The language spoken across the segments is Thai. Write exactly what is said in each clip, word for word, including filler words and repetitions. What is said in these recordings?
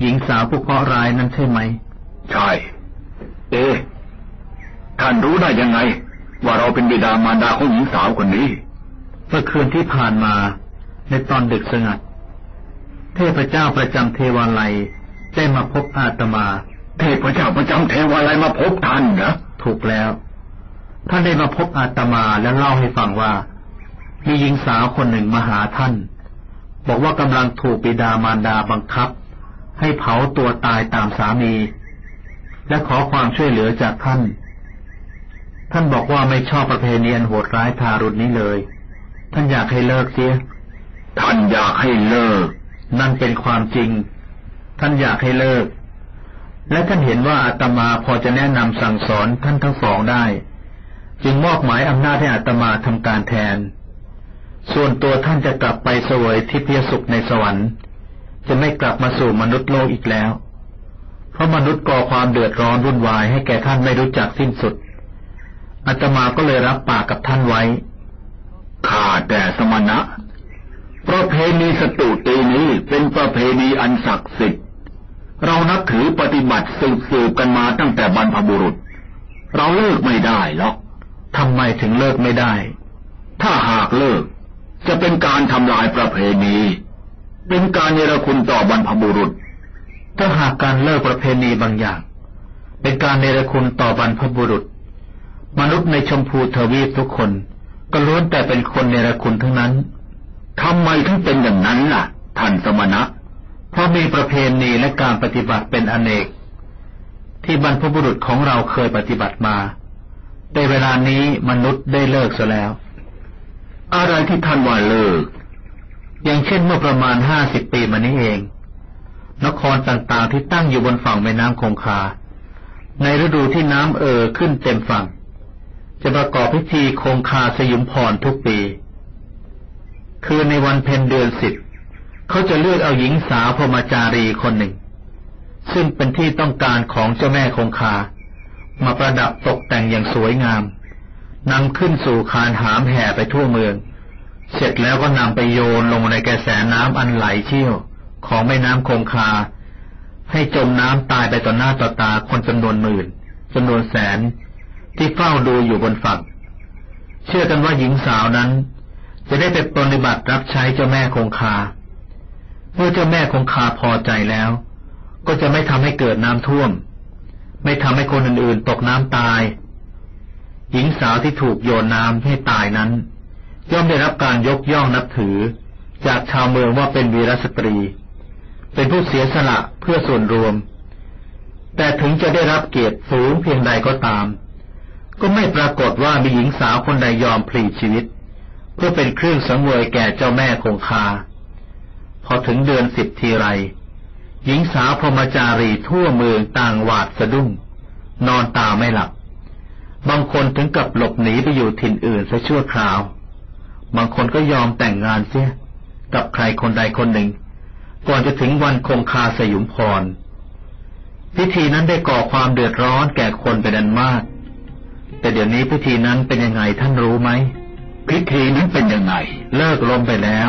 หญิงสาวผู้เคราะห์ร้ายนั้นใช่ไหมใช่เอ๊ะท่านรู้ได้ยังไงว่าเราเป็นบิดามารดาของหญิงสาวคนนี้เมื่อคืนที่ผ่านมาในตอนดึกสงัดเทพเจ้าประจำเทวาลัยได้มาพบอาตมาเทพเจ้าประจำเทวาลัยมาพบท่านเหรอถูกแล้วท่านได้มาพบอาตมาและเล่าให้ฟังว่ามีหญิงสาวคนหนึ่งมาหาท่านบอกว่ากำลังถูกบิดามารดาบังคับให้เผาตัวตายตามสามีและขอความช่วยเหลือจากท่านท่านบอกว่าไม่ชอบประเพณีอันโหดร้ายทารุณนี้เลยท่านอยากให้เลิกเสียท่านอยากให้เลิกนั่นเป็นความจริงท่านอยากให้เลิกและท่านเห็นว่าอาตมาพอจะแนะนำสั่งสอนท่านทั้งสองได้จึงมอบหมายอำนาจให้อาตมาทำการแทนส่วนตัวท่านจะกลับไปเสวยทิพยสุขในสวรรค์จะไม่กลับมาสู่มนุษย์โลกอีกแล้วเพราะมนุษย์ก่อความเดือดร้อนวุ่นวายให้แก่ท่านไม่รู้จักสิ้นสุดอาตมาก็เลยรับปากกับท่านไว้ข้าแต่สมณะประเพณีสตุตีนี้เป็นประเพณีอันศักดิ์สิทธิ์เรานับถือปฏิบัติสืบๆกันมาตั้งแต่บรรพบุรุษเราเลิกไม่ได้หรอกทำไมถึงเลิกไม่ได้ถ้าหากเลิกจะเป็นการทำลายประเพณีเป็นการเนรคุณต่อบรรพบุรุษถ้าหากการเลิกประเพณีบางอย่างเป็นการเนรคุณต่อบรรพบุรุษมนุษย์ในชมพูทวีปทุกคนก็ล้วนแต่เป็นคนเนรคุณทั้งนั้นทำไมถึงเป็นอย่างนั้นล่ะท่านสมณะเพราะมีประเพณีและการปฏิบัติเป็นอเนกที่บรรพบุรุษของเราเคยปฏิบัติมาแต่เวลานี้มนุษย์ได้เลิกซะแล้วอะไรที่ท่านว่าเลิกอย่างเช่นเมื่อประมาณห้าสิบปีมานี้เองนครต่างๆที่ตั้งอยู่บนฝั่งแม่น้ำคงคาในฤดูที่น้ำเอ่อขึ้นเต็มฝั่งจะประกอบพิธีคงคาสยุมพรทุกปีคือในวันเพ็ญเดือนสิบเขาจะเลือกเอาหญิงสาวพรหมจารีคนหนึ่งซึ่งเป็นที่ต้องการของเจ้าแม่คงคามาประดับตกแต่งอย่างสวยงามนำขึ้นสู่คานหามแห่ไปทั่วเมืองเสร็จแล้วก็นำไปโยนลงในกระแสน้ำอันไหลเชี่ยวของแม่น้ำคงคาให้จมน้ำตายไปต่อหน้าต่อตาคนจำนวนหมื่นจำนวนแสนที่เฝ้าดูอยู่บนฝั่งเชื่อกันว่าหญิงสาวนั้นจะได้ไปปฏิบัติรับใช้เจ้าแม่คงคาเมื่อเจ้าแม่คงคาพอใจแล้วก็จะไม่ทำให้เกิดน้ำท่วมไม่ทำให้คนอื่นๆตกน้ำตายหญิงสาวที่ถูกโยนน้ำให้ตายนั้นย่อมได้รับการยกย่องนับถือจากชาวเมืองว่าเป็นวีรสตรีเป็นผู้เสียสละเพื่อส่วนรวมแต่ถึงจะได้รับเกียรติสูงเพียงใดก็ตามก็ไม่ปรากฏว่ามีหญิงสาวคนใดยอมพลีชีวิตเพื่อเป็นเครื่องสังเวยแก่เจ้าแม่คงคาพอถึงเดือนสิบทีไรหญิงสาวพรหมจารีทั่วเมืองต่างหวาดสะดุ้งนอนตาไม่หลับบางคนถึงกับหลบหนีไปอยู่ถิ่นอื่นซะชั่วคราวบางคนก็ยอมแต่งงานเสียกับใครคนใดคนหนึ่งก่อนจะถึงวันคงคาสยุมพรพิธีนั้นได้ก่อความเดือดร้อนแก่คนเป็นอันมากแต่เดี๋ยวนี้พิธีนั้นเป็นยังไงท่านรู้ไหมพิธีนั้นเป็นยังไงเลิกล้มไปแล้ว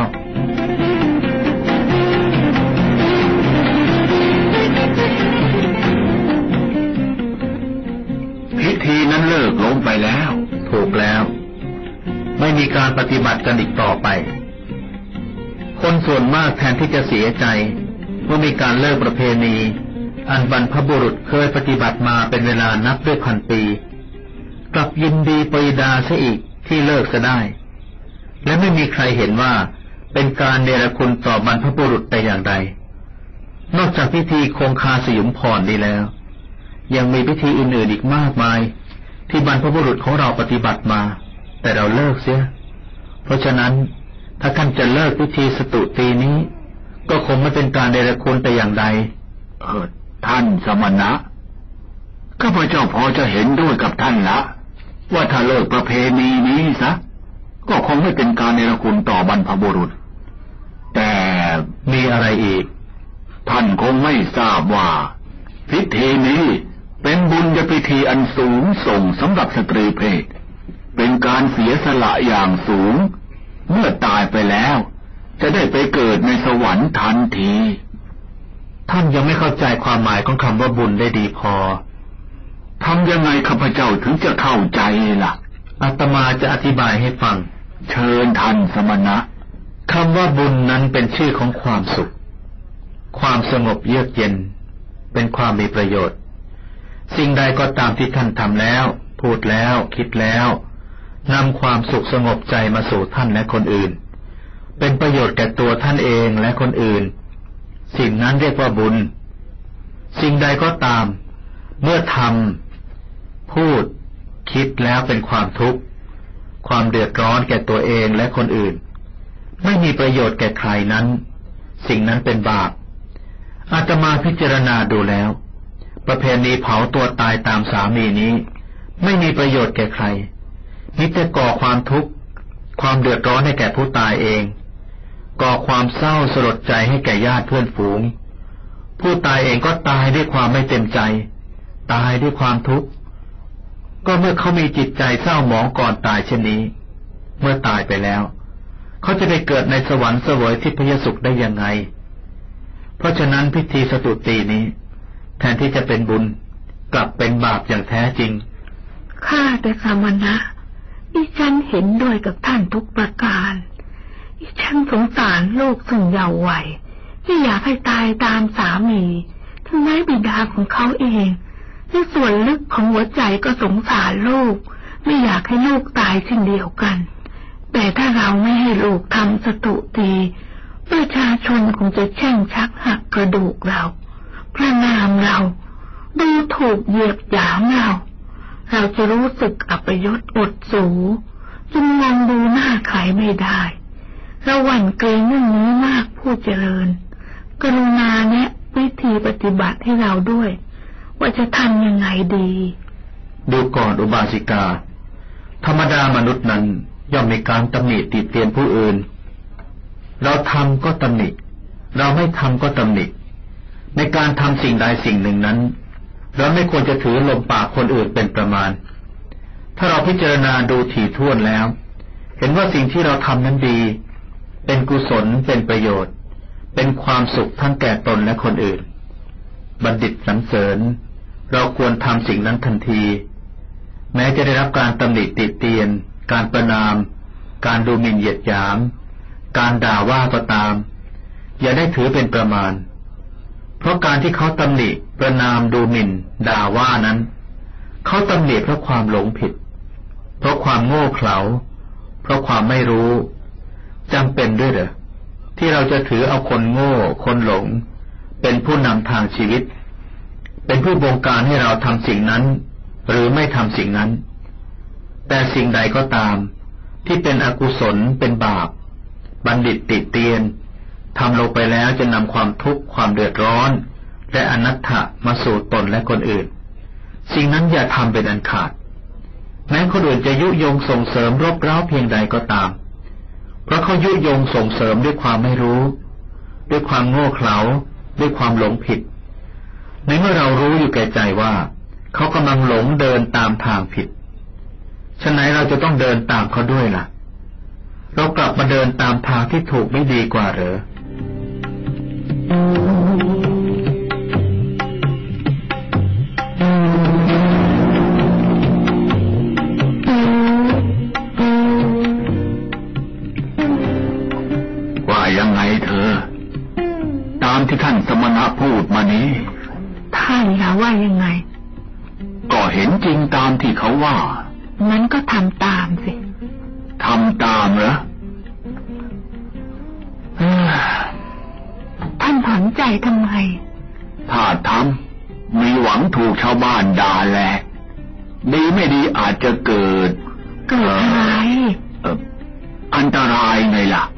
พิธีนั้นเลิกล้มไปแล้วถูกแล้วไม่มีการปฏิบัติกันอีกต่อไปคนส่วนมากแทนที่จะเสียใจเมื่อมีการเลิกประเพณีอันบรรพบุรุษเคยปฏิบัติมาเป็นเวลานับด้วยพันปีกลับยินดีปรีดาซะอีกที่เลิกซะได้และไม่มีใครเห็นว่าเป็นการเนรคุณต่อบรรพบุรุษแต่อย่างใดนอกจากพิธีคงคาสยุมพรนี้แล้วยังมีพิธีอื่นๆอีกมากมายที่บรรพบุรุษของเราปฏิบัติมาแต่เราเลิกเสียเพราะฉะนั้นถ้าท่านจะเลิกพิธีสตุตีนี้ก็คงไม่เป็นการเนรคุณแต่อย่างใดเออท่านสมณะข้าพเจ้าพอจะเห็นด้วยกับท่านละว่าถ้าเลิกประเพณีนี้ซะก็คงไม่เป็นการเนรคุณต่อบรรพบุรุษแต่มีอะไรอีกท่านคงไม่ทราบว่าพิธีนี้เป็นบุญญพิธีอันสูงส่งสำหรับสตรีเพศเป็นการเสียสละอย่างสูงเมื่อตายไปแล้วจะได้ไปเกิดในสวรรค์ทันทีท่านยังไม่เข้าใจความหมายของคำว่าบุญได้ดีพอทำยังไงข้าพเจ้าถึงจะเข้าใจล่ะอาตมาจะอธิบายให้ฟังเชิญท่านสมณะคำว่าบุญนั้นเป็นชื่อของความสุขความสงบเยือกเย็นเป็นความมีประโยชน์สิ่งใดก็ตามที่ท่านทำแล้วพูดแล้วคิดแล้วนำความสุขสงบใจมาสู่ท่านและคนอื่นเป็นประโยชน์แก่ตัวท่านเองและคนอื่นสิ่งนั้นเรียกว่าบุญสิ่งใดก็ตามเมื่อทำพูดคิดแล้วเป็นความทุกข์ความเดือดร้อนแก่ตัวเองและคนอื่นไม่มีประโยชน์แก่ใครนั้นสิ่งนั้นเป็นบาปอาตมาพิจารณาดูแล้วประเพณีเผาตัวตายตามสามีนี้ไม่มีประโยชน์แก่ใครมิแต่ก่อความทุกข์ความเดือดร้อนให้แก่ผู้ตายเองก่อความเศร้าสลดใจให้แก่ญาติเพื่อนฝูงผู้ตายเองก็ตายด้วยความไม่เต็มใจตายด้วยความทุกข์ก็เมื่อเขามีจิตใจเศร้าหมองก่อนตายเช่นนี้เมื่อตายไปแล้วเขาจะไปเกิดในสวรรค์เสวยทิพยสุขได้ยังไงเพราะฉะนั้นพิธีสตุตีนี้แทนที่จะเป็นบุญกลับเป็นบาปอย่างแท้จริงข้าแต่สมณะดิฉันเห็นด้วยกับท่านทุกประการดิฉันสงสารลูกซึ่งเยาว์วัยที่อยากให้ตายตามสามีถึงแม้บิดาของเขาเองในส่วนลึกของหัวใจก็สงสารลูกไม่อยากให้ลูกตายเช่นเดียวกันแต่ถ้าเราไม่ให้ลูกทำสตุตีประชาชนคงจะแช่งชักหักกระดูกเราประณามเราดูถูกเหยียบหยามเราเราจะรู้สึกอัปยศอดสูจนมองดูหน้าใครไม่ได้เราหวั่นเกรงเรื่องนี้มากผู้เจริญกรุณาแนะวิธีปฏิบัติให้เราด้วยว่าจะทำยังไงดีดูก่อนอุบาสิกาธรรมดามนุษย์นั้นย่อมมีการตำหนิติเตียนผู้อื่นเราทำก็ตำหนิเราไม่ทำก็ตำหนิในการทำสิ่งใดสิ่งหนึ่งนั้นเราไม่ควรจะถือลมปากคนอื่นเป็นประมาณถ้าเราพิจารณาดูถี่ถ้วนแล้วเห็นว่าสิ่งที่เราทำนั้นดีเป็นกุศลเป็นประโยชน์เป็นความสุขทั้งแก่ตนและคนอื่นบัณฑิตสรรเสริญเราควรทำสิ่งนั้นทันทีแม้จะได้รับการตำหนิติเตียนการประณามการดูหมิ่นเหยียดหยามการด่าว่าก็ตามอย่าได้ถือเป็นประมาณเพราะการที่เขาตำหนิประณามดูหมิ่นด่าว่านั้นเขาตำหนิเพราะความหลงผิดเพราะความโง่เขลาเพราะความไม่รู้จำเป็นด้วยเหรอที่เราจะถือเอาคนโง่คนหลงเป็นผู้นำทางชีวิตเป็นผู้บงการให้เราทำสิ่งนั้นหรือไม่ทำสิ่งนั้นแต่สิ่งใดก็ตามที่เป็นอกุศลเป็นบาปบัณฑิตติเตียนทำลงไปแล้วจะนำความทุกข์ความเดือดร้อนและอนัตถะมาสู่ตนและคนอื่นสิ่งนั้นอย่าทำเป็นอันขาดแม้คนอื่นจะยุยงส่งเสริมรบเร้าเพียงใดก็ตามเพราะเขายุยงส่งเสริมด้วยความไม่รู้ด้วยความโง่เขลาด้วยความหลงผิดในเมื่อเรารู้อยู่แก่ใจว่าเขากำลังหลงเดินตามทางผิดฉะนั้นเราจะต้องเดินตามเขาด้วยล่ะเรากลับมาเดินตามทางที่ถูกไม่ดีกว่าเหรอว่ายังไงเธอตามที่ท่านสมณะพูดมานี้ท่านล่ะว่ายังไงก็เห็นจริงตามที่เขาว่างั้นก็ทำตามสิทำตามเหรอท่านถอนใจทำไมถ้าทำมีหวังถูกชาวบ้านด่าแหละดีไม่ดีอาจจะเกิดเกิดอะไรอันตรายไงล่ะ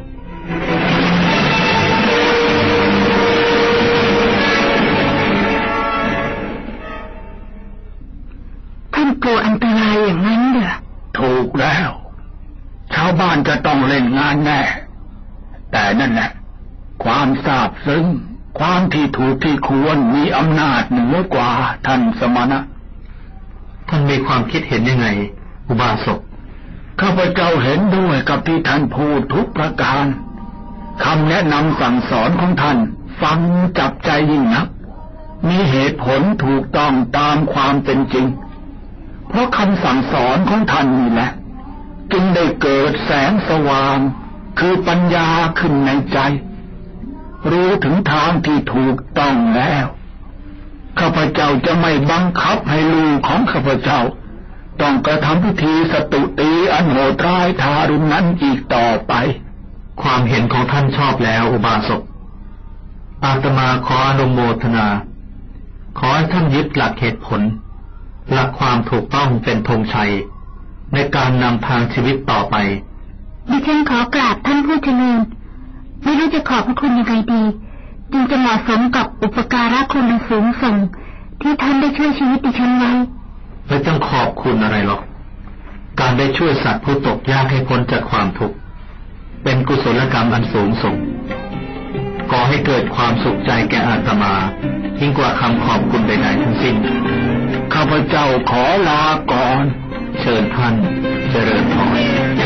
ท่านกลัวอันตรายอย่างนั้นเหรอถูกแล้วชาวบ้านจะต้องเล่นงานแน่แต่นั่นแหละความซาบซึ้งความที่ถูกที่ควรมีอำนาจเหนือกว่าท่านสมณะท่านมีความคิดเห็นยังไงอุบาสกข้าพเจ้าเห็นด้วยกับที่ท่านพูดทุกประการคำแนะนำสั่งสอนของท่านฟังจับใจยิ่งนักมีเหตุผลถูกต้องตามความเป็นจริงเพราะคำสั่งสอนของท่านนี่แหละจึงได้เกิดแสงสว่างคือปัญญาขึ้นในใจรู้ถึงทางที่ถูกต้องแล้วข้าพเจ้าจะไม่บังคับให้ลูกของข้าพเจ้าต้องกระทำพิธีสตุตีอันโหดร้ายทารุณนั้นอีกต่อไปความเห็นของท่านชอบแล้วอุบาสกอาตมาขออนุโมทนาขอให้ท่านยึดหลักเหตุผลหลักความถูกต้องเป็นธงชัยในการนำทางชีวิตต่อไปดิฉันขอกราบท่านผู้เจริญไม่รู้จะขอบพระคุณยังไงดีจึงจะเหมาะสมกับอุปการะคุณอันสูงส่งที่ท่านได้ช่วยชีวิตดิฉันไว้ไม่ต้องขอบคุณอะไรหรอกการได้ช่วยสัตว์ผู้ตกยากให้พ้นจากความทุกข์เป็นกุศลกรรมอันสูงส่งก่อให้เกิดความสุขใจแก่อาตมายิ่งกว่าคำขอบคุณใดๆทั้งสิ้นข้าพเจ้าขอลาก่อนเชิญท่านเจริญพร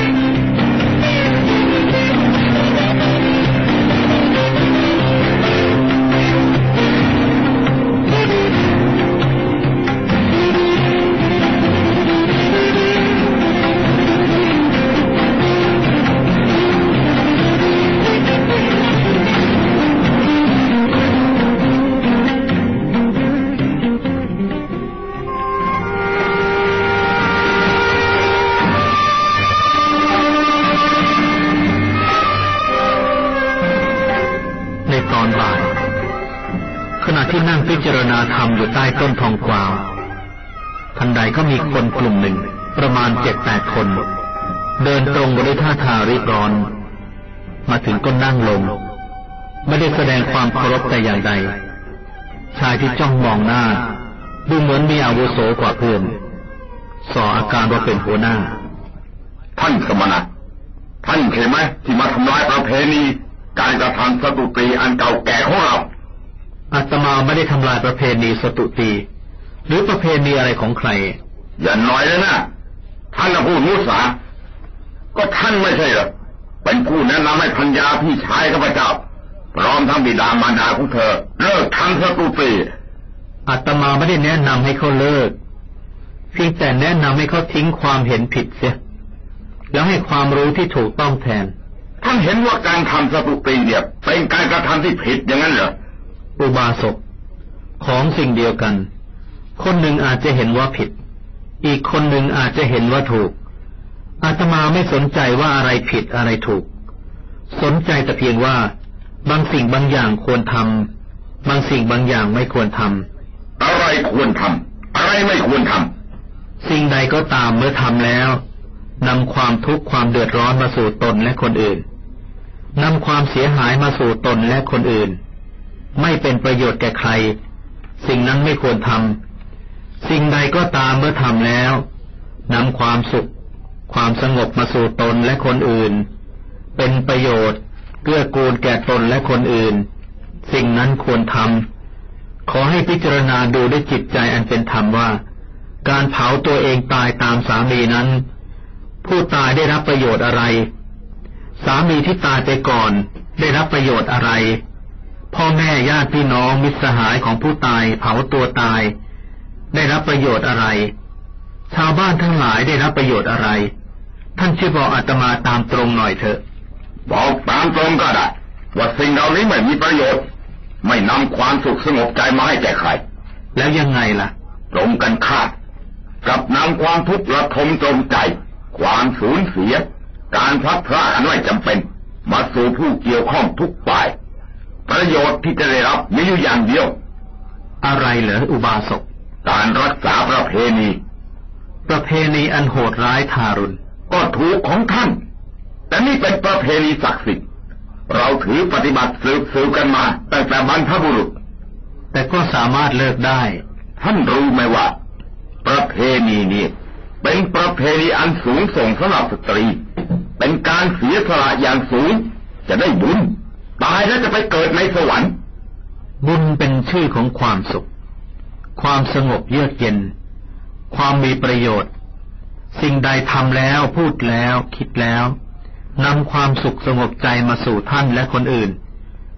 ที่นั่งพิจารณาธรรมอยู่ใต้ต้นทองกวาวทันใดก็มีคนกลุ่มหนึ่งประมาณเจ็ดแปดคนเดินตรงมาด้วยท่าทางรีบร้อนมาถึงก็นั่งลงไม่ได้แสดงความเคารพแต่อย่างใดชายที่จ้องมองหน้าดูเหมือนมีอาวุโสกว่าเพื่อนส่ออาการว่าเป็นหัวหน้าท่านสมณะท่านเห็นไหมที่มาทำลายประเพณีการกระทำสตุตรีอันเก่าแก่ของเราอาตมาไม่ได้ทำลายประเพณีสตุตีหรือประเพณีอะไรของใครอย่าน้อยเลยนะท่านผู้มุสาก็ท่านไม่ใช่หรอเป็นผู้แนะนำให้พัญญาพี่ชายข้าพเจ้าพร้อมทั้งบิดามารดาของเธอเลิกทำสตุตีอาตมาไม่ได้แนะนำให้เขาเลิกเพียงแต่แนะนำให้เขาทิ้งความเห็นผิดเสียแล้วให้ความรู้ที่ถูกต้องแทนท่านเห็นว่าการทำสตุตีเนี่ยเป็นการกระทำที่ผิดอย่างนั้นเหรออุบาสกของสิ่งเดียวกันคนหนึ่งอาจจะเห็นว่าผิดอีกคนหนึ่งอาจจะเห็นว่าถูกอาตมาไม่สนใจว่าอะไรผิดอะไรถูกสนใจแต่เพียงว่าบางสิ่งบางอย่างควรทำบางสิ่งบางอย่างไม่ควรทำอะไรควรทำอะไรไม่ควรทำสิ่งใดก็ตามเมื่อทำแล้วนำความทุกข์ความเดือดร้อนมาสู่ตนและคนอื่นนำความเสียหายมาสู่ตนและคนอื่นไม่เป็นประโยชน์แก่ใครสิ่งนั้นไม่ควรทำสิ่งใดก็ตามเมื่อทำแล้วนำความสุขความสงบมาสู่ตนและคนอื่นเป็นประโยชน์เกื้อกูลแก่ตนและคนอื่นสิ่งนั้นควรทำขอให้พิจารณาดูด้วยจิตใจอันเป็นธรรมว่าการเผาตัวเองตายตามสามีนั้นผู้ตายได้รับประโยชน์อะไรสามีที่ตายไปก่อนได้รับประโยชน์อะไรพ่อแม่ญาติพี่น้องมิตรสหายของผู้ตายเผาตัวตายได้รับประโยชน์อะไรชาวบ้านทั้งหลายได้รับประโยชน์อะไรท่านช่วยบอกอาตมาตามตรงหน่อยเถอะบอกตามตรงก็ได้ว่าสิ่งเหล่านี้ไม่มีประโยชน์ไม่นำความสุขสงบใจมาให้แก่ใครแล้วยังไงล่ะตรงกันข้ามกับนำความทุกข์ระทมจมใจความสูญเสียการพลัดพรากอันไม่จำเป็นมาสู่ผู้เกี่ยวข้องทุกฝ่ายประโยชน์ที่จะได้รับมีอยู่อย่างเดียวอะไรเหรออุบาสกการรักษาประเพณีประเพณีอันโหดร้ายทารุณก็ถูกของท่านแต่นี่เป็นประเพณีศักดิ์สิทธิ์เราถือปฏิบัติสืบสืบกันมาตั้งแต่บรรพบุรุษแต่ก็สามารถเลิกได้ท่านรู้ไหมว่าประเพณีนี้เป็นประเพณีอันสูงส่งสำหรับสตรีเป็นการเสียสละอย่างสูงจะได้บุญตายแล้วจะไปเกิดในสวรรค์บุญเป็นชื่อของความสุขความสงบเยือกเย็นความมีประโยชน์สิ่งใดทำแล้วพูดแล้วคิดแล้วนำความสุขสงบใจมาสู่ท่านและคนอื่น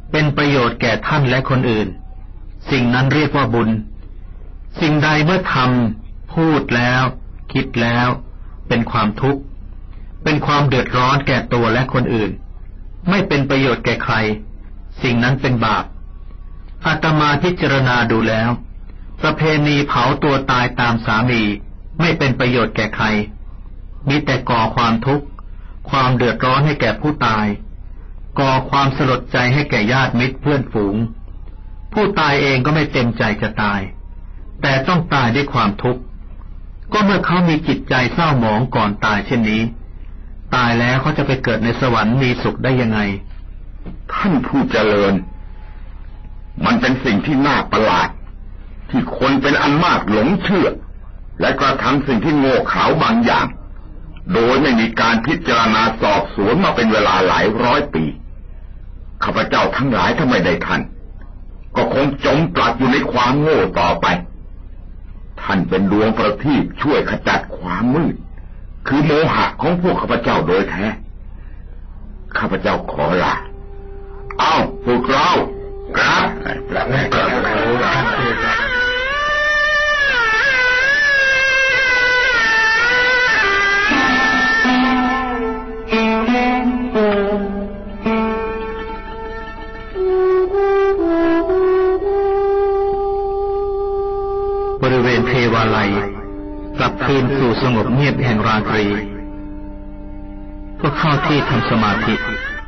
เป็นประโยชน์แก่ท่านและคนอื่นสิ่งนั้นเรียกว่าบุญสิ่งใดเมื่อทำพูดแล้วคิดแล้วเป็นความทุกข์เป็นความเดือดร้อนแก่ตัวและคนอื่นไม่เป็นประโยชน์แก่ใครสิ่งนั้นเป็นบาปอาตมาพิจารณาดูแล้วประเพณีเผาตัวตายตามสามีไม่เป็นประโยชน์แก่ใครมีแต่ก่อความทุกข์ความเดือดร้อนให้แก่ผู้ตายก่อความสลดใจให้แก่ญาติมิตรเพื่อนฝูงผู้ตายเองก็ไม่เต็มใจจะตายแต่ต้องตายด้วยความทุกข์ก็เมื่อเขามีจิตใจเศร้าหมองก่อนตายเช่นนี้ตายแล้วเขาจะไปเกิดในสวรรค์มีสุขได้ยังไงท่านผู้เจริญมันเป็นสิ่งที่น่าประหลาดที่คนเป็นอันมากหลงเชื่อและกระทำสิ่งที่โง่เขลาบางอย่างโดยไม่มีการพิจารณาสอบสวนมาเป็นเวลาหลายร้อยปีข้าพเจ้าทั้งหลายถ้าไม่ได้ท่านก็คงจมปลักอยู่ในความโง่ต่อไปท่านเป็นดวงประทีปช่วยขจัดความมืดคือโมหะของพวกข้าพเจ้าโดยแท้ข้าพเจ้าขอลาเอ้าพวกเราครับบริเวณเทวาลัยกลับคืนสู่สงบเงียบแห่งราตรีก็เข้าที่ทำสมาธิ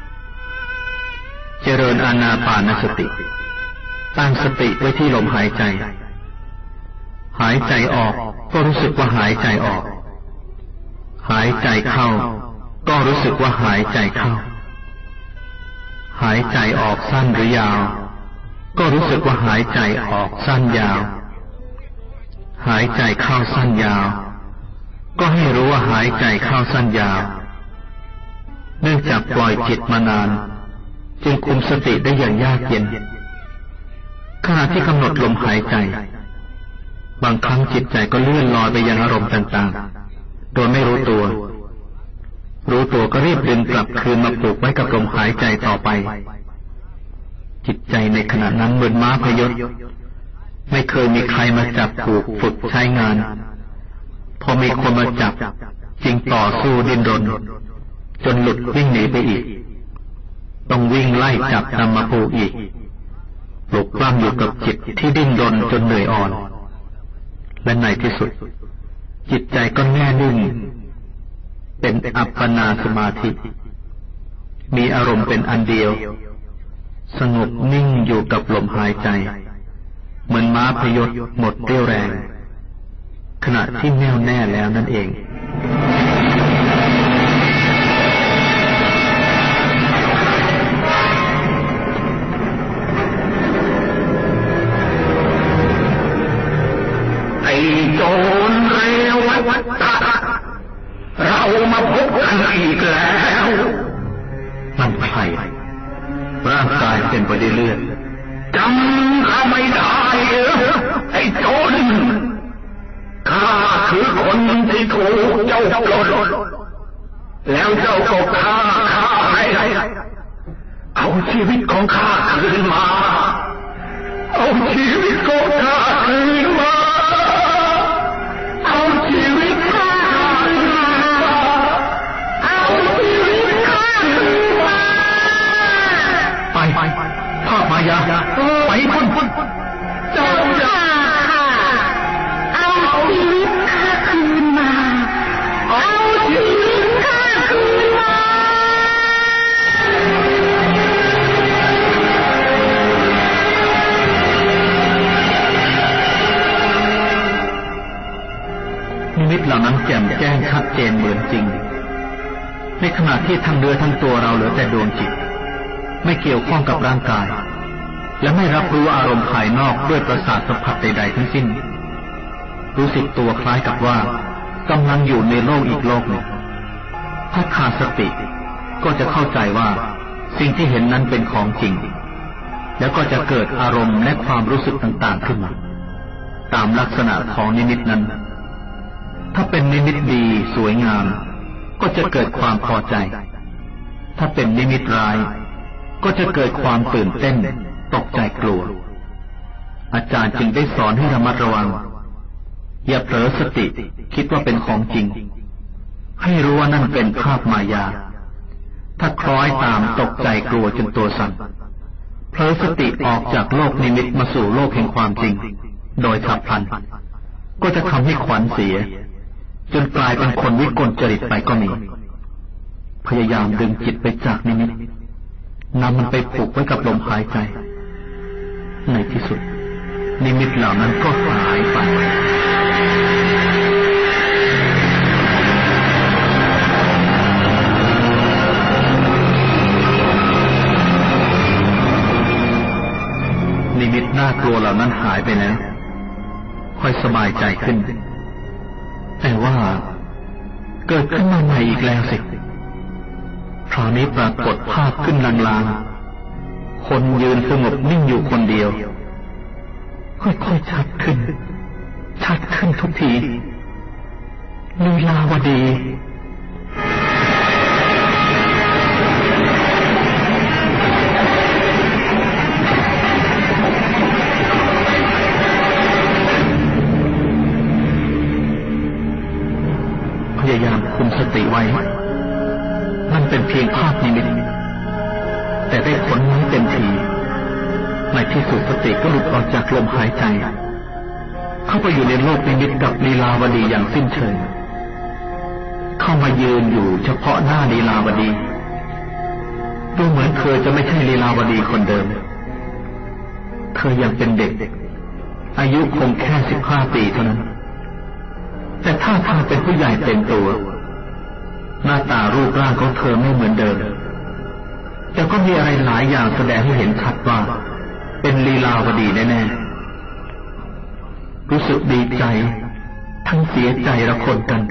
เจริญอานาปานสติตั้งสติไว้ที่ลมหายใจหายใจออกก็รู้สึกว่าหายใจออกหายใจเข้าก็รู้สึกว่าหายใจเข้าหายใจออกสั้นหรือยาวก็รู้สึกว่าหายใจออกสั้นยาวหายใจเข้าสั้นยาวก็ให้รู้ว่าหายใจเข้าสั้นยาวเนื่องจากปล่อยจิตมานานจึงคุมสติได้อย่างยากเย็นขณะที่กำหนดลมหายใจบางครั้งจิตใจก็เลื่อนลอยไปยังอารมณ์ต่างๆโดยไม่รู้ตัวรู้ตัวก็รีบดึงกลับคืนมาผูกไว้กับลมหายใจต่อไปจิตใจในขณะนั้นเหมือนม้าพยศไม่เคยมีใครมาจับผูกฝึกใช้งานพอมีคนมาจับจึงต่อสู้ดิ้นรนจนหลุดวิ่งหนีไปอีกต้องวิ่งไล่จับนำมาผูกอีกปลุกปล้ำอยู่กับจิตที่ดิ้นรนจนเหนื่อยอ่อนและในที่สุดจิตใจก็แน่นิ่งเป็นอัปปนาสมาธิมีอารมณ์เป็นอันเดียวสงบนิ่งอยู่กับลมหายใจเหมือนม้าพยศหมดเรี่ยวแรงขณะที่แน่วแน่แล้วนั่นเองไอ้โจรเรวัตตะเรามาพบกันอีกแล้วมันใครร่างกายเต็มไปด้วยเลือดจำข้าไม่ได้เหรอไอ้โจรข้าคือคนที่ถูกเจ้าปล้นแล้วเจ้าก็ฆ่าข้าให้เอาชีวิตของข้าคืนมาเอาชีวิตของข้าคืนมาเอาชีวิตข้าคืนมาเอาชีวิตข้าคืนมาไปภาพมายาไปพ้นพ้นเจ้าข้าเอาชีวิตข้าคืนมาเอาชีวิตข้าคืนมานิมิตเหล่านั้นแจ่มแจ้งชัดเจนเหมือนจริงในขณะที่ทั้งเนื้อทั้งตัวเราเหลือแต่ดวงจิตไม่เกี่ยวข้องกับร่างกายและไม่รับรู้อารมณ์ภายนอกด้วยประสาทสัมผัสใดๆทั้งสิ้นรู้สึกตัวคล้ายกับว่ากำลังอยู่ในโลกอีกโลกหนึ่งถ้าขาดสติก็จะเข้าใจว่าสิ่งที่เห็นนั้นเป็นของจริงแล้วก็จะเกิดอารมณ์และความรู้สึกต่างๆขึ้นมาตามลักษณะของนิมิตนั้นถ้าเป็นนิมิตดีสวยงามก็จะเกิดความพอใจถ้าเป็นนิมิตร้ายก็จะเกิดความตื่นเต้นตกใจกลัวอาจารย์จึงได้สอนให้ระมัดระวังอย่าเผลอสติคิดว่าเป็นของจริงให้รู้ว่านั่นเป็นภาพมายาถ้าคล้อยตามตกใจกลัวจนตัวสั่นเผลอสติออกจากโลกนิมิตมาสู่โลกแห่งความจริงโดยฉับพลันก็จะทำให้ขวัญเสียจนกลายเป็นคนวิกลจริตไปก็มีพยายามดึงจิตไปจากนิมิตนำมันไปผูกไว้กับลมหายใจในที่สุดนิมิตเหล่านั้นก็หายไปนิมิตน่ากลัวเหล่านั้นหายไปแล้วค่อยสบายใจขึ้นแต่ว่าเกิดขึ้นมาใหม่อีกแล้วสิคราวนี้ปรากฏภาพขึ้นลางๆคนยืนสงบนิ่งอยู่คนเดียวค่อยๆชัดขึ้นชัดขึ้นทุกทีลีลาวดีพยายามคุมสติไว้นั่นเป็นเพียงภาพนิมิตแต่ได้ผลไม่เต็มทีในที่สุดสติก็หลุดออกจากลมหายใจเข้าไปอยู่ในโลกนิมิตกับลีลาวดีอย่างสิ้นเชิงเข้ามายืนอยู่เฉพาะหน้าลีลาวดีดูเหมือนเธอจะไม่ใช่ลีลาวดีคนเดิมเธอยังเป็นเด็กอายุคงแค่สิบห้าปีเท่านั้นแต่ท่าทางเป็นผู้ใหญ่เต็มตัวหน้าตารูปร่างของเธอไม่เหมือนเดิมแต่ก็มีอะไรหลายอย่างแสดงให้เห็นชัดว่าเป็นลีลาวดีแน่ๆรู้สึกดีใจทั้งเสียใจระคนกัน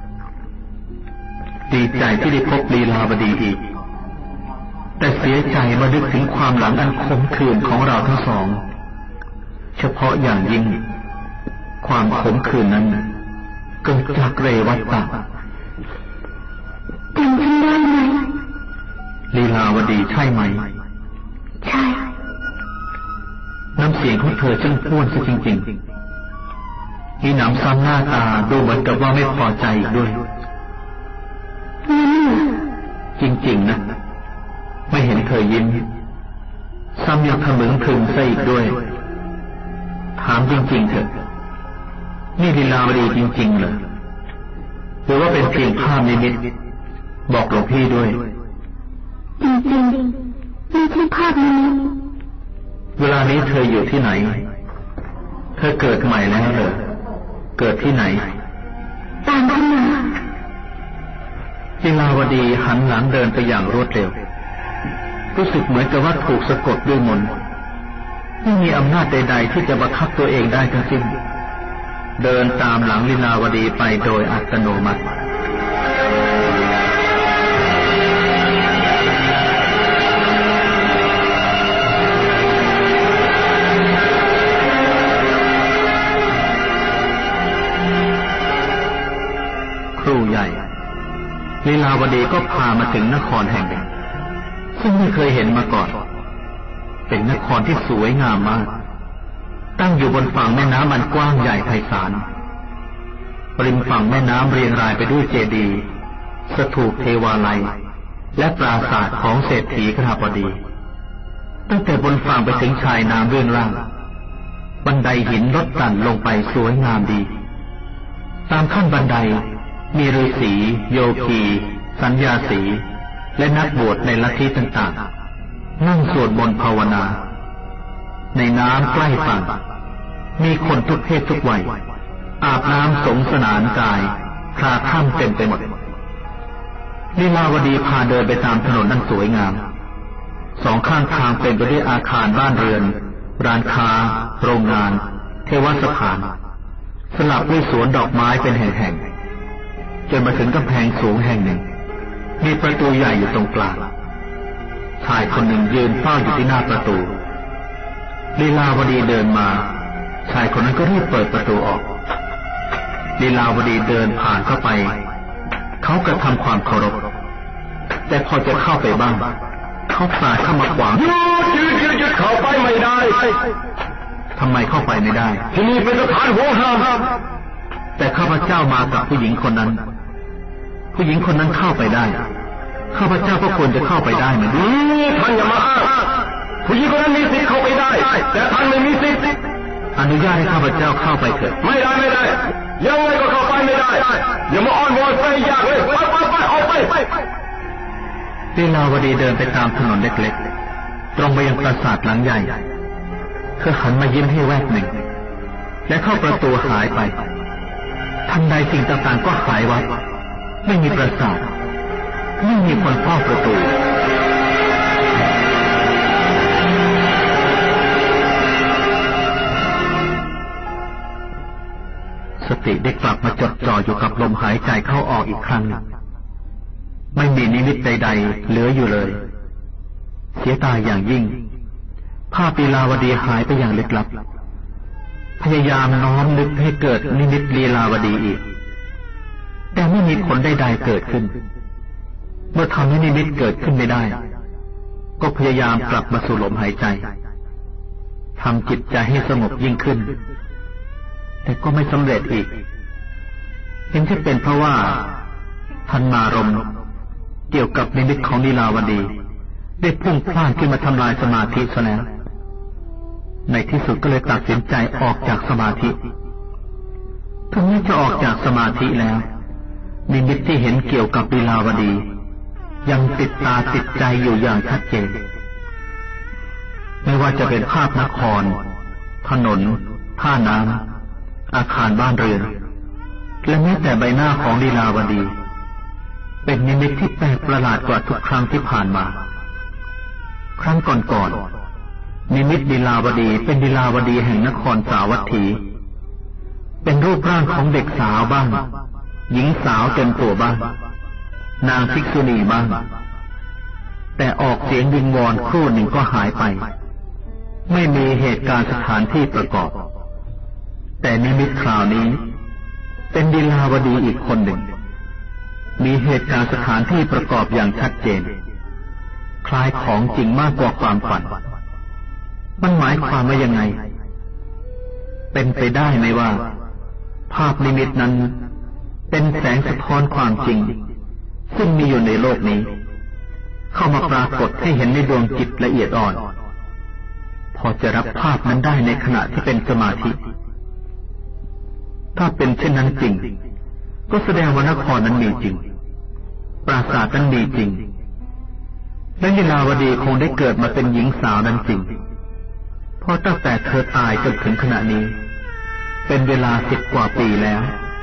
ดีใจที่ได้พบลีลาวดีอีกแต่เสียใจเมื่อนึกถึงความหลังอันขมขื่นของเราทั้งสองเฉพาะอย่างยิ่งความขมขื่นนั้นเกิดจากเรวัตตะจำฉันได้ไหมลีลาวดีใช่ไหมใช่น้ำเสียงของเธอช่างพ้วนซะจริงๆมีหนำซ้ำหน้าตาดูเหมือนกับว่าไม่พอใจอีกด้วยจริงๆนะไม่เห็นเธอยิ้มซ้ำยังทะมึงถึงซะอีกด้วยถามจริงๆเถอะนี่ลีลาวดีจริงๆเหรอหรือว่าเป็นเพียงภาพนิมิตบอกหลวงพี่ด้วยจริงๆไม่ใช่ภาพนิมิตเวลานี้เธออยู่ที่ไหนเธอเกิดใหม่แล้วเหรอเกิดที่ไหนตามขึ้นมาลีลาวดีหันหลังเดินไปอย่างรวดเร็วรู้สึกเหมือนกับว่าถูกสะกดด้วยมนต์ไม่มีอำนาจใดๆที่จะบังคับตัวเองได้ทั้งสิ้นเดินตามหลังลีลาวดีไปโดยอัตโนมัติครูใหญ่ลีลาวดีก็พามาถึงนครแห่งหนึ่งซึ่งไม่เคยเห็นมาก่อนเป็นนครที่สวยงามมากตั้งอยู่บนฝั่งแม่น้ำอันกว้างใหญ่ไพศาลริมฝั่งแม่น้ำเรียงรายไปด้วยเจดีย์สถูปเทวาลัยและปราสาทของเศรษฐีคฤหบดีตั้งแต่บนฝั่งไปถึงชายน้ำเบื้องล่างบันไดหินลดหลั่นลงไปสวยงามดีตามขั้นบันไดมีฤาษีโยคีสัญญาสีและนักบวชในลัทธิต่างๆนั่งสวดมนต์ภาวนาในน้ำใกล้ฝั่งมีคนทุกเพศทุกวัยอาบน้ำสงสนานกายคลาคล่ำเต็มไปหมดลีลาวดีพาเดินไปตามถนนนั้นสวยงามสองข้างทางเป็นไปด้วยอาคารบ้านเรือนร้านค้าโรงงานเทวสถานสลับด้วยสวนดอกไม้เป็นแห่งๆจนมาถึงกำแพงสูงแห่งหนึ่งมีประตูใหญ่อยู่ตรงกลางชายคนหนึ่งยืนเฝ้าอยู่ที่หน้าประตูลีลาวดีเดินมาชายคนนั้นก็รีบเปิดประตูออกลีลาวดีเดินผ่านเข้าไปเขากระทำความเคารพแต่พอจะเข้าไปบ้างเขาสาดเข้ามาขวางหยุดหยุดหยุดหยุดเข้าไปไม่ได้ทำไมเข้าไปไม่ได้ที่นี่เป็นสถานห่วงห้ามแต่ข้าพเจ้ามากับผู้หญิงคนนั้นผู้หญิงคนนั้นเข้าไปได้ข้าพเจ้าก็ควรจะเข้าไปได้เหมือนกันท่านอย่ามาอ้างผู้หญิงคนนั้นมีสิทธิ์เข้าไปได้แต่ท่านไม่มีสิทธิ์อนุญาตให้ข้าพเจ้าเข้าไปเถิดไม่ได้ไม่ได้ยังไงก็เข้าไปไม่ได้อย่ามาอ้อนวอนใส่ยากเลยไปไปไปออกไปลีลาวดีเดินไปตามถนนเล็กๆตรงไปยังปราสาทหลังใหญ่เธอหันมายิ้มให้แวบหนึ่งและเข้าประตูหายไปทันใดสิ่งต่างๆก็หายวับไม่มีปราสาทไม่มีคนเฝ้าประตูสติได้กลับมาจดจ่ออยู่กับลมหายใจเข้าออกอีกครั้งไม่มีนิมิตใดๆเหลืออยู่เลยเสียดายอย่างยิ่งภาพลีลาวดีหายไปอย่างลึกลับพยายามน้อมนึกให้เกิดนิมิตลีลาวดีอีกแต่ไม่มีผลใดๆเกิดขึ้นเมื่อทำให้นิมิตเกิดขึ้นไม่ได้ก็พยายามกลับมาสู่ลมหายใจทำจิตใจให้สงบยิ่งขึ้นแต่ก็ไม่สำเร็จอีกเห็นที่เป็นเพราะว่าทันมารมณ์เกี่ยวกับนิมิตของลีลาวดีได้พุ่งพล่านขึ้นมาทำลายสมาธิซะแล้วในที่สุดก็เลยตัดสินใจออกจากสมาธิถึงแม้จะออกจากสมาธิแล้วนิมิตที่เห็นเกี่ยวกับลีลาวดียังติดตาติดใจอยู่อย่างชัดเจนไม่ว่าจะเป็นภาพนครถนนท่าน้ำอาคารบ้านเรือนและแม้แต่ใบหน้าของลีลาวดีเป็นนิมิตที่แปลกประหลาดกว่าทุกครั้งที่ผ่านมาครั้งก่อนๆนิมิตลีลาวดีเป็นลีลาวดีแห่งนครสาวัตถีเป็นรูปร่างของเด็กสาวบ้างหญิงสาวเต็มตัวบ้างนางภิกษุณีบ้างแต่ออกเสียงวิงวอนครู่หนึ่งก็หายไปไม่มีเหตุการณ์สถานที่ประกอบแต่นิมิตคราวนี้เป็นลีลาวดีอีกคนหนึ่งมีเหตุการณ์สถานที่ประกอบอย่างชัดเจนคล้ายของจริงมากกว่าความฝันมันหมายความว่ายังไงเป็นไปได้ไหมว่าภาพนิมิตนั้นเป็นแสงสะท้อนความจริงซึ่งมีอยู่ในโลกนี้เข้ามาปรากฏให้เห็นในดวงจิตละเอียดอ่อนพอจะรับภาพนั้นได้ในขณะที่เป็นสมาธิถ้าเป็นเช่นนั้นจริงก็แสดงว่านครนั้นมีจริงปราสาทนั้นมีจริงและลีลาวดีคงได้เกิดมาเป็นหญิงสาวนั้นจริงเพราะตั้งแต่เธอตายจนถึงขณะนี้เป็นเวลาสิบกว่าปีแล้ว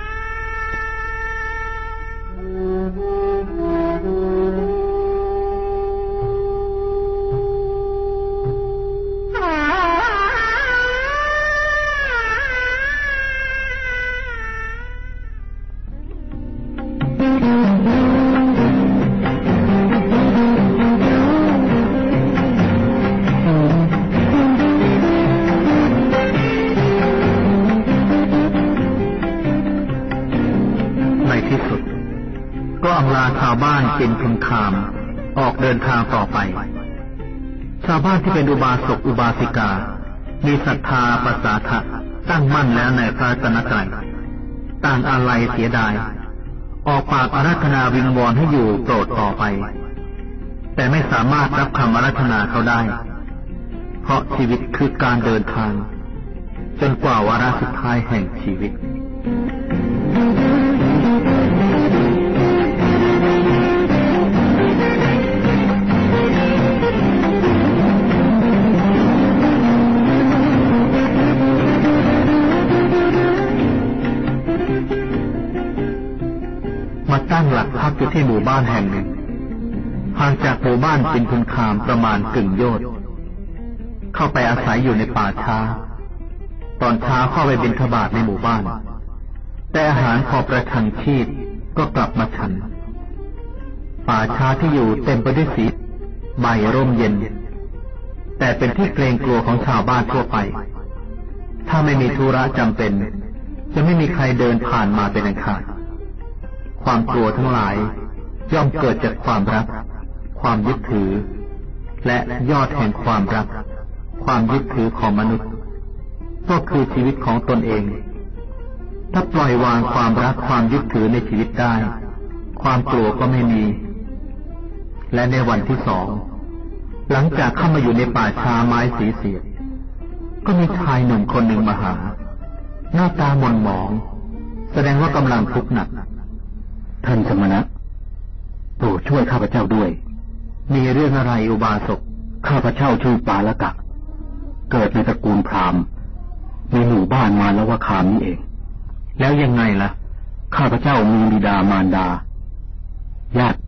เป็นพึงคามออกเดินทางต่อไปชาวบ้านที่เป็นอุบาสกอุบาสิกามีศรัทธาประสาทะตั้งมั่นแล้วในพระรัตนตรัยต่างอาลัยเสียดายออกปากอาราธนาวิงวอนให้อยู่โปรดต่อไปแต่ไม่สามารถรับคำอาราธนาเขาได้เพราะชีวิตคือการเดินทางจนกว่าวาระสุดท้ายแห่งชีวิตมาตั้งหลักพักอยู่ที่หมู่บ้านแห่งหนึ่งห่างจากหมู่บ้านปินพุนคามประมาณกึ่งโยชน์เข้าไปอาศัยอยู่ในป่าช้าตอนเช้าเข้าไปบิณฑบาตในหมู่บ้านแต่อาหารพอประทังชีพก็กลับมาฉันป่าช้าที่อยู่เต็มไปด้วยสีใบร่มเย็นแต่เป็นที่เกรงกลัวของชาวบ้านทั่วไปถ้าไม่มีธุระจำเป็นจะไม่มีใครเดินผ่านมาเป็นอันขาดความกลัวทั้งหลายย่อมเกิดจากความรักความยึดถือและยอดแห่งความรักความยึดถือของมนุษย์ก็คือชีวิตของตนเองถ้าปล่อยวางความรักความยึดถือในชีวิตได้ความกลัวก็ไม่มีและในวันที่สองหลังจากเข้ามาอยู่ในป่าช้าไม้สีเสียดก็มีชายหนุ่มคนหนึ่งมาหาหน้าตาหม่นหมองแสดงว่ากำลังทุกข์หนักท่านสมณะโปรดช่วยข้าพเจ้าด้วยมีเรื่องอะไรอุบาสกข้าพเจ้าชื่อปาละกะเกิดในตระกูลพราหมณ์ในหมู่บ้านมาละวะคามนี้เองแล้วยังไงล่ะข้าพเจ้ามีบิดามารดาญาติ